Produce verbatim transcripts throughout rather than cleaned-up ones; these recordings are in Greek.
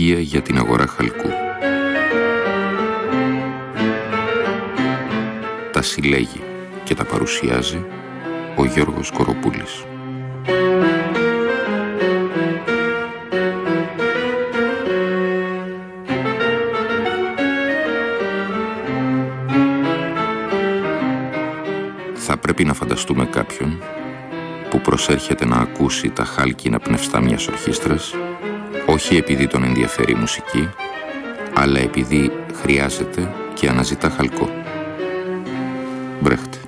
στοιχεία για την αγορά χαλκού. Τα συλλέγει και τα παρουσιάζει ο Γιώργος Κοροπούλης. Θα πρέπει να φανταστούμε κάποιον που προσέρχεται να ακούσει τα χάλκινα πνευστά μιας ορχήστρας, όχι επειδή τον ενδιαφέρει η μουσική, αλλά επειδή χρειάζεται και αναζητά χαλκό. Μπρέχτε.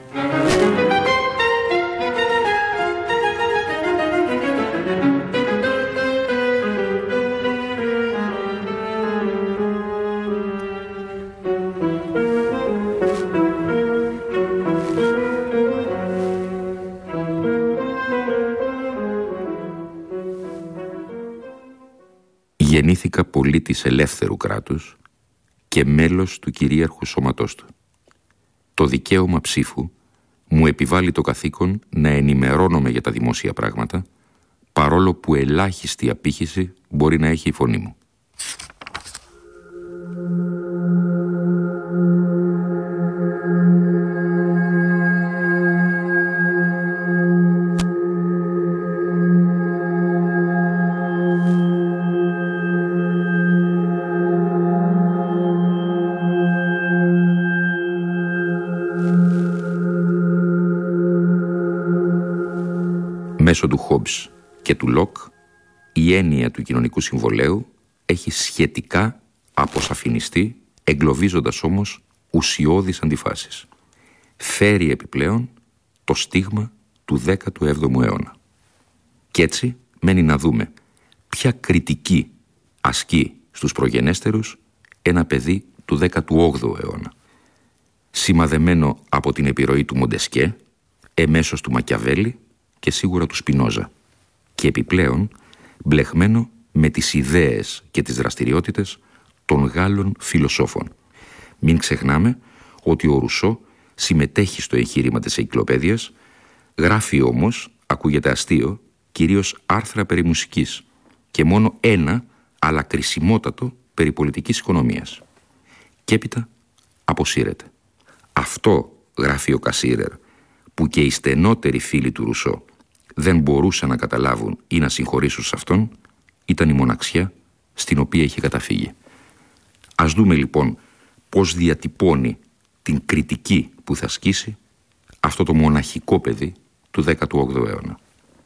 Γεννήθηκα πολίτης ελεύθερου κράτους και μέλος του κυρίαρχου σώματός του. Το δικαίωμα ψήφου μου επιβάλλει το καθήκον να ενημερώνομαι για τα δημόσια πράγματα, παρόλο που ελάχιστη απήχηση μπορεί να έχει η φωνή μου. Μέσω του Χόμπς και του Λοκ, η έννοια του κοινωνικού συμβολέου έχει σχετικά αποσαφινιστεί, εγκλωβίζοντας όμως ουσιώδεις αντιφάσεις. Φέρει επιπλέον το στίγμα του δέκατου έβδομου αιώνα. Κι έτσι μένει να δούμε ποια κριτική ασκεί στους προγενέστερους ένα παιδί του δέκατου όγδοου αιώνα, σημαδεμένο από την επιρροή του Μοντεσκέ, εμέσως του Μακιαβέλη και σίγουρα του Σπινόζα, και επιπλέον μπλεχμένο με τις ιδέες και τις δραστηριότητες των Γάλλων φιλοσόφων. Μην ξεχνάμε ότι ο Ρουσό συμμετέχει στο εγχείρημα της εγκυκλοπαίδειας, γράφει όμως, ακούγεται αστείο, κυρίως άρθρα περί μουσικής και μόνο ένα, αλλά κρισιμότατο, περί πολιτικής οικονομίας. Και έπειτα αποσύρεται. Αυτό, γράφει ο Κασίρερ, που και οι στενότεροι φίλοι του Ρουσό δεν μπορούσαν να καταλάβουν ή να συγχωρήσουν σε αυτόν, ήταν η μοναξιά στην οποία είχε καταφύγει. Ας δούμε λοιπόν πώς διατυπώνει την κριτική που θα ασκήσει αυτό το μοναχικό παιδί του δέκατου όγδοου αιώνα.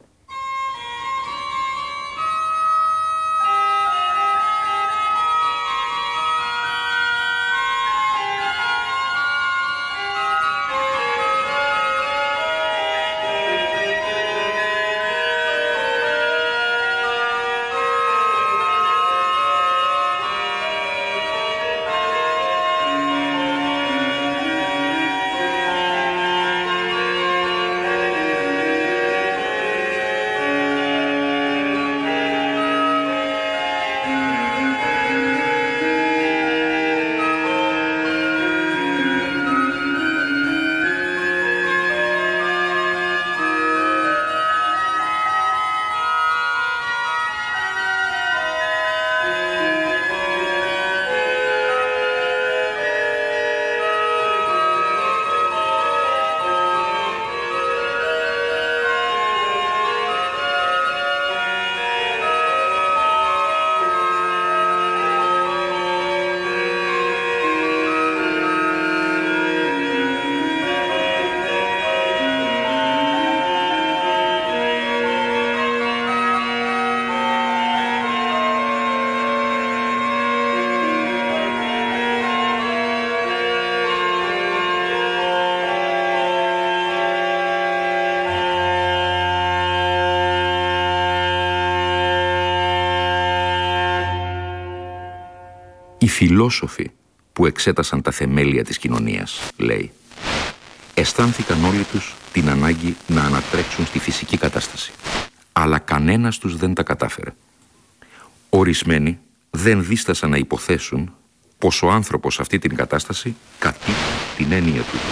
Οι φιλόσοφοι που εξέτασαν τα θεμέλια της κοινωνίας, λέει, αισθάνθηκαν όλοι τους την ανάγκη να ανατρέξουν στη φυσική κατάσταση. Αλλά κανένας τους δεν τα κατάφερε. Ορισμένοι δεν δίστασαν να υποθέσουν πως ο άνθρωπος σε αυτή την κατάσταση κατοίκει την έννοια του.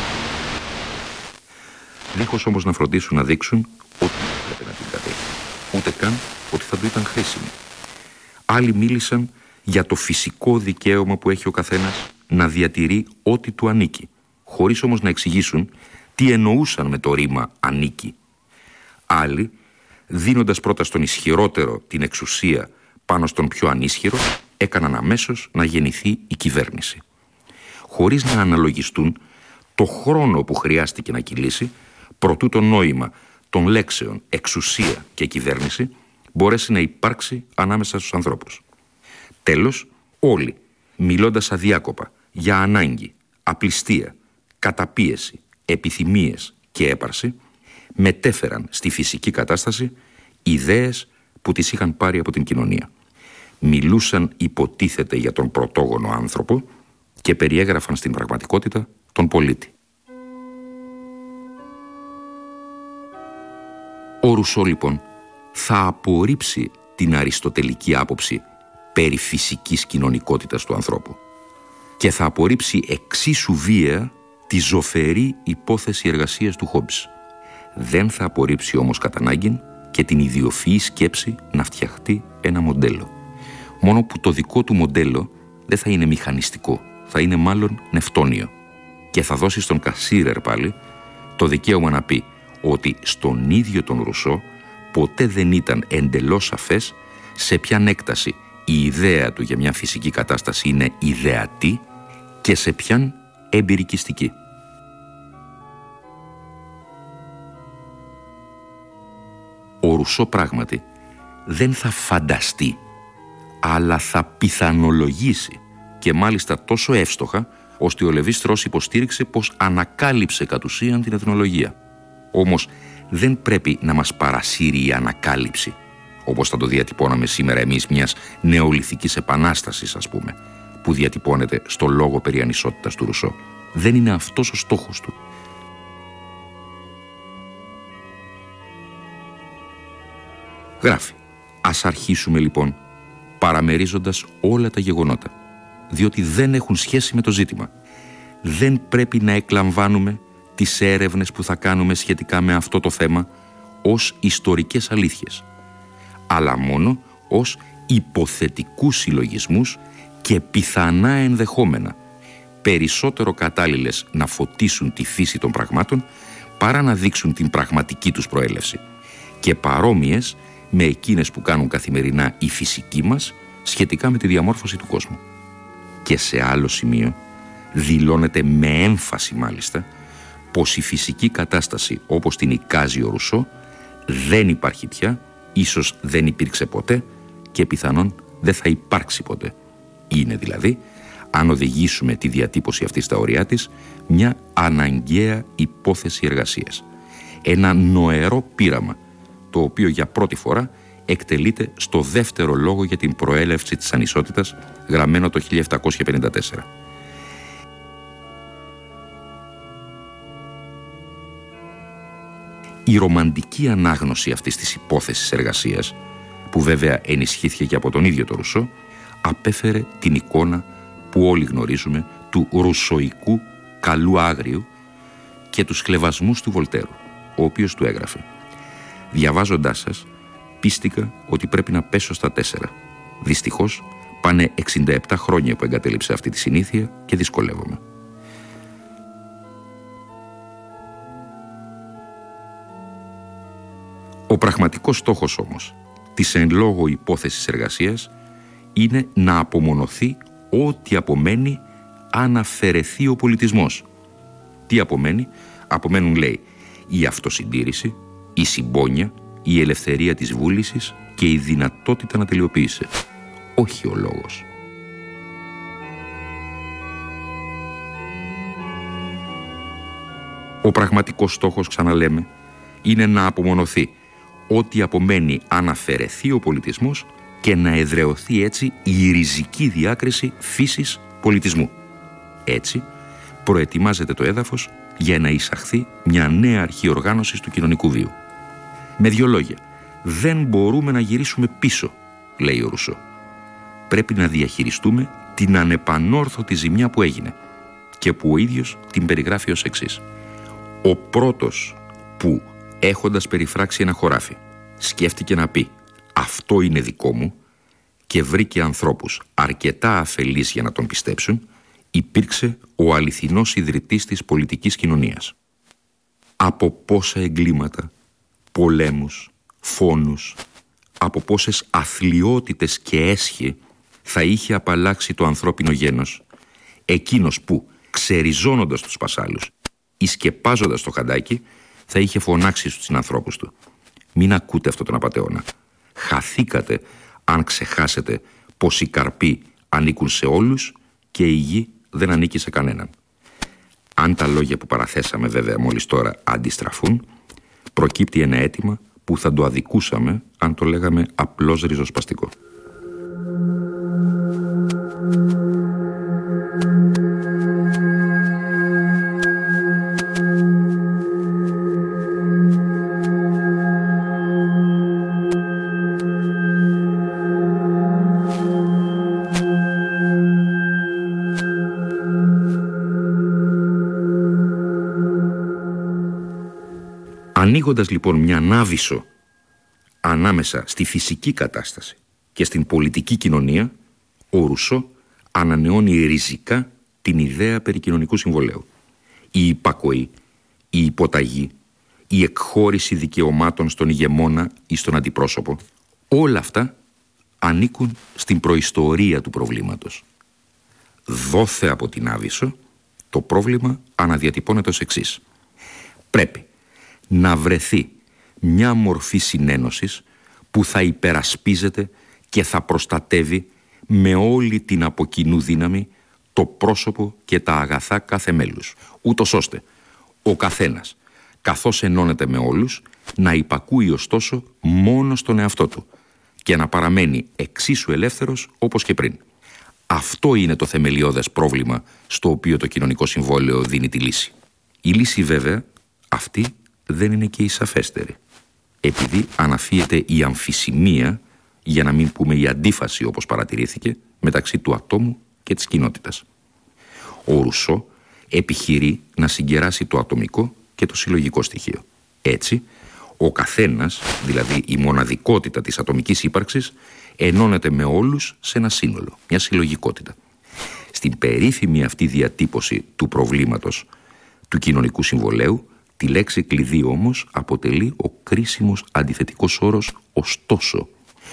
Δίχως όμως να φροντίσουν να δείξουν ότι δεν έπρεπε να την κατέχει, ούτε καν ότι θα του ήταν χρήσιμη. Άλλοι μίλησαν για το φυσικό δικαίωμα που έχει ο καθένας να διατηρεί ό,τι του ανήκει, χωρίς όμως να εξηγήσουν τι εννοούσαν με το ρήμα «ανήκει». Άλλοι, δίνοντας πρώτα στον ισχυρότερο την εξουσία πάνω στον πιο ανίσχυρο, έκαναν αμέσως να γεννηθεί η κυβέρνηση. Χωρίς να αναλογιστούν το χρόνο που χρειάστηκε να κυλήσει, προτού το νόημα των λέξεων εξουσία και κυβέρνηση μπορέσει να υπάρξει ανάμεσα στους ανθρώπους. Τέλος, όλοι, μιλώντας αδιάκοπα για ανάγκη, απληστία, καταπίεση, επιθυμίες και έπαρση, μετέφεραν στη φυσική κατάσταση ιδέες που τις είχαν πάρει από την κοινωνία. Μιλούσαν υποτίθεται για τον πρωτόγονο άνθρωπο και περιέγραφαν στην πραγματικότητα τον πολίτη. Ο Ρουσό λοιπόν θα απορρίψει την αριστοτελική άποψη περί φυσικής κοινωνικότητας του ανθρώπου και θα απορρίψει εξίσου βία τη ζωφερή υπόθεση εργασίας του Χόμπς. Δεν θα απορρίψει όμως κατά ανάγκην και την ιδιοφυή σκέψη να φτιαχτεί ένα μοντέλο. Μόνο που το δικό του μοντέλο δεν θα είναι μηχανιστικό, θα είναι μάλλον νευτόνιο και θα δώσει στον Κασίρερ πάλι το δικαίωμα να πει ότι στον ίδιο τον Ρουσό ποτέ δεν ήταν εντελώς σαφές σε ποιαν έκταση η ιδέα του για μια φυσική κατάσταση είναι ιδεατή και σε ποιαν εμπειρικιστική. Ο Ρουσό πράγματι δεν θα φανταστεί, αλλά θα πιθανολογήσει και μάλιστα τόσο εύστοχα, ώστε ο Λεβί Στρός υποστήριξε πως ανακάλυψε κατ' ουσίαν την εθνολογία. Όμως δεν πρέπει να μας παρασύρει η ανακάλυψη, όπως θα το διατυπώναμε σήμερα εμείς μιας νεολιθικής επανάστασης, ας πούμε, που διατυπώνεται στο λόγο περί ανισότητας του Ρουσό. Δεν είναι αυτός ο στόχος του. Γράφει: ας αρχίσουμε λοιπόν παραμερίζοντας όλα τα γεγονότα, διότι δεν έχουν σχέση με το ζήτημα. Δεν πρέπει να εκλαμβάνουμε τις έρευνες που θα κάνουμε σχετικά με αυτό το θέμα ως ιστορικές αλήθειες, αλλά μόνο ως υποθετικούς συλλογισμούς και πιθανά ενδεχόμενα, περισσότερο κατάλληλες να φωτίσουν τη φύση των πραγμάτων παρά να δείξουν την πραγματική τους προέλευση, και παρόμοιες με εκείνες που κάνουν καθημερινά οι φυσικοί μας σχετικά με τη διαμόρφωση του κόσμου. Και σε άλλο σημείο δηλώνεται με έμφαση μάλιστα πως η φυσική κατάσταση όπως την εικάζει ο Ρουσό δεν υπάρχει πια, ίσως δεν υπήρξε ποτέ και πιθανόν δεν θα υπάρξει ποτέ. Είναι δηλαδή, αν οδηγήσουμε τη διατύπωση αυτή στα ωριά της, μια αναγκαία υπόθεση εργασίας. Ένα νοερό πείραμα, το οποίο για πρώτη φορά εκτελείται στο δεύτερο λόγο για την προέλευση της ανισότητας, γραμμένο το χίλια επτακόσια πενήντα τέσσερα. Η ρομαντική ανάγνωση αυτής της υπόθεσης εργασίας, που βέβαια ενισχύθηκε και από τον ίδιο τον Ρουσό, απέφερε την εικόνα που όλοι γνωρίζουμε του ρουσοϊκού καλού άγριου και τους χλευασμούς του Βολτέρου, ο οποίος του έγραφε: «Διαβάζοντάς σας, πίστηκα ότι πρέπει να πέσω στα τέσσερα. Δυστυχώς, πάνε εξήντα επτά χρόνια που εγκατέλειψα αυτή τη συνήθεια και δυσκολεύομαι». Ο πραγματικός στόχος όμως της εν λόγω υπόθεσης εργασίας είναι να απομονωθεί ό,τι απομένει αν αφαιρεθεί ο πολιτισμός. Τι απομένει? Απομένουν, λέει, η αυτοσυντήρηση, η συμπόνια, η ελευθερία της βούλησης και η δυνατότητα να τελειοποιήσει. Όχι ο λόγος. Ο πραγματικός στόχος, ξαναλέμε, είναι να απομονωθεί ό,τι απομένει αν αφαιρεθεί ο πολιτισμός και να εδραιωθεί έτσι η ριζική διάκριση φύσης πολιτισμού. Έτσι προετοιμάζεται το έδαφος για να εισαχθεί μια νέα αρχή οργάνωσης του κοινωνικού βίου. Με δύο λόγια, δεν μπορούμε να γυρίσουμε πίσω, λέει ο Ρουσό. Πρέπει να διαχειριστούμε την ανεπανόρθωτη ζημιά που έγινε και που ο ίδιος την περιγράφει ως εξής: ο πρώτος που, έχοντας περιφράξει ένα χωράφι, σκέφτηκε να πει «αυτό είναι δικό μου» και βρήκε ανθρώπους αρκετά αφελείς για να τον πιστέψουν, υπήρξε ο αληθινός ιδρυτής της πολιτικής κοινωνίας. Από πόσα εγκλήματα, πολέμους, φόνους, από πόσες αθλιότητες και έσχη θα είχε απαλλάξει το ανθρώπινο γένος εκείνος που, ξεριζώνοντας τους πασάλους ή σκεπάζοντας το χαντάκι, θα είχε φωνάξει στους συνανθρώπους του: «Μην ακούτε αυτό τον απατεώνα. Χαθήκατε αν ξεχάσετε πως οι καρποί ανήκουν σε όλους και η γη δεν ανήκει σε κανέναν». Αν τα λόγια που παραθέσαμε βέβαια μόλις τώρα αντιστραφούν, προκύπτει ένα αίτημα που θα το αδικούσαμε αν το λέγαμε απλώς ριζοσπαστικό. Ανοίγοντας λοιπόν μια νάβησο ανάμεσα στη φυσική κατάσταση και στην πολιτική κοινωνία, ο Ρουσό ανανεώνει ριζικά την ιδέα περί κοινωνικού συμβολαίου. Η υπακοή, η υποταγή, η εκχώρηση δικαιωμάτων στον ηγεμόνα ή στον αντιπρόσωπο, όλα αυτά ανήκουν στην προϊστορία του προβλήματος. Δόθε από την Άβυσσο, το πρόβλημα αναδιατυπώνεται ως εξής. Πρέπει να βρεθεί μια μορφή συνένωσης που θα υπερασπίζεται και θα προστατεύει με όλη την από κοινού δύναμη το πρόσωπο και τα αγαθά κάθε μέλους, ούτως ώστε ο καθένας, καθώς ενώνεται με όλους, να υπακούει ωστόσο μόνο στον εαυτό του και να παραμένει εξίσου ελεύθερος όπως και πριν. Αυτό είναι το θεμελιώδες πρόβλημα στο οποίο το κοινωνικό συμβόλαιο δίνει τη λύση. Η λύση βέβαια αυτή δεν είναι και η σαφέστερη, επειδή αναφύεται η αμφισημία, για να μην πούμε η αντίφαση όπως παρατηρήθηκε, μεταξύ του ατόμου και της κοινότητας. Ο Ρουσό επιχειρεί να συγκεράσει το ατομικό και το συλλογικό στοιχείο. Έτσι, ο καθένας, δηλαδή η μοναδικότητα της ατομικής ύπαρξης, ενώνεται με όλους σε ένα σύνολο, μια συλλογικότητα. Στην περίφημη αυτή διατύπωση του προβλήματος του κοινωνικού συμβολαίου, τη λέξη κλειδί όμως αποτελεί ο κρίσιμος αντιθετικός όρος «ωστόσο».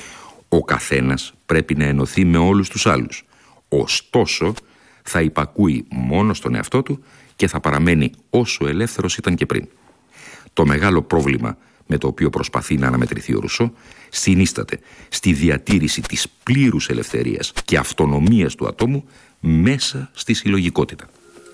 Ο καθένας πρέπει να ενωθεί με όλους τους άλλους. Ωστόσο, θα υπακούει μόνο στον εαυτό του και θα παραμένει όσο ελεύθερος ήταν και πριν. Το μεγάλο πρόβλημα με το οποίο προσπαθεί να αναμετρηθεί ο Ρουσό συνίσταται στη διατήρηση της πλήρους ελευθερίας και αυτονομίας του ατόμου μέσα στη συλλογικότητα.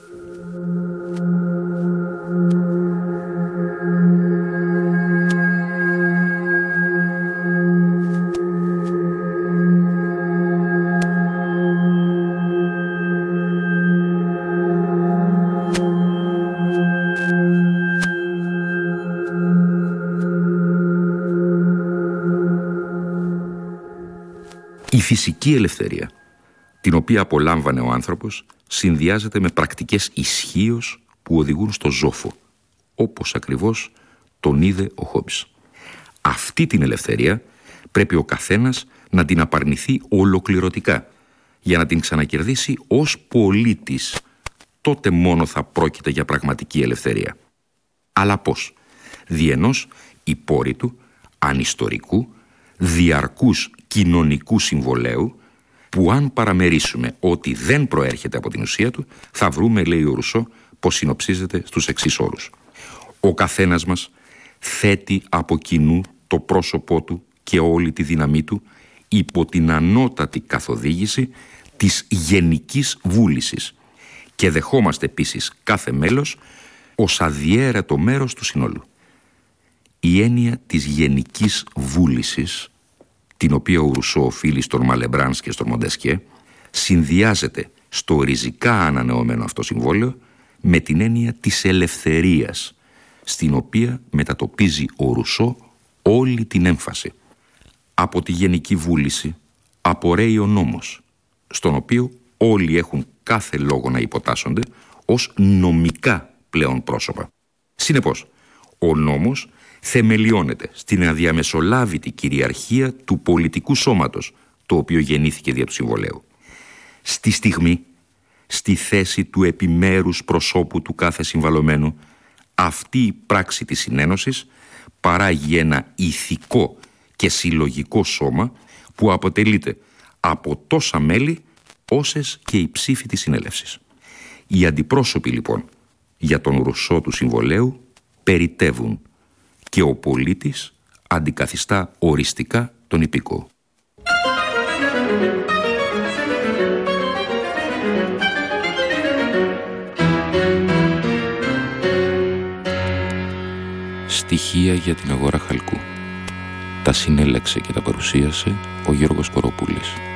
Η φυσική ελευθερία, την οποία απολάμβανε ο άνθρωπος, συνδυάζεται με πρακτικές ισχύως που οδηγούν στο ζόφο, όπως ακριβώς τον είδε ο Χόμπς. Αυτή την ελευθερία πρέπει ο καθένας να την απαρνηθεί ολοκληρωτικά, για να την ξανακερδίσει ως πολίτης. Τότε μόνο θα πρόκειται για πραγματική ελευθερία. Αλλά πώς? Δι' ενός υπόρρητου, ανιστορικού, διαρκούς κοινωνικού συμβολαίου, που αν παραμερίσουμε ότι δεν προέρχεται από την ουσία του, θα βρούμε, λέει ο Ρουσό, πως συνοψίζεται στους εξής όρους. Ο καθένας μας θέτει από κοινού το πρόσωπό του και όλη τη δύναμή του υπό την ανώτατη καθοδήγηση της γενικής βούλησης και δεχόμαστε επίσης κάθε μέλος ως αδιαίρετο μέρος του συνόλου. Η έννοια της γενικής βούλησης, την οποία ο Ρουσό οφείλει στον Μαλεμπράνς και στον Μοντεσκιέ, συνδυάζεται στο ριζικά ανανεωμένο αυτό συμβόλαιο με την έννοια της ελευθερίας, στην οποία μετατοπίζει ο Ρουσό όλη την έμφαση. Από τη γενική βούληση απορρέει ο νόμος, στον οποίο όλοι έχουν κάθε λόγο να υποτάσσονται ως νομικά πλέον πρόσωπα. Συνεπώς, ο νόμος θεμελιώνεται στην αδιαμεσολάβητη κυριαρχία του πολιτικού σώματος, το το οποίο γεννήθηκε δια του συμβολέου. Στη στιγμή, στη θέση του επιμέρους προσώπου του κάθε συμβαλωμένου, αυτή η πράξη της συνένωσης παράγει ένα ηθικό και συλλογικό σώμα που αποτελείται από τόσα μέλη όσες και οι ψήφοι της συνέλευσης. Οι αντιπρόσωποι λοιπόν για τον Ρουσό του συμβολέου περιτεύουν και ο πολίτης αντικαθιστά οριστικά τον υπηκό. Στοιχεία για την αγορά χαλκού. Τα συνέλεξε και τα παρουσίασε ο Γιώργος Κοροπούλης.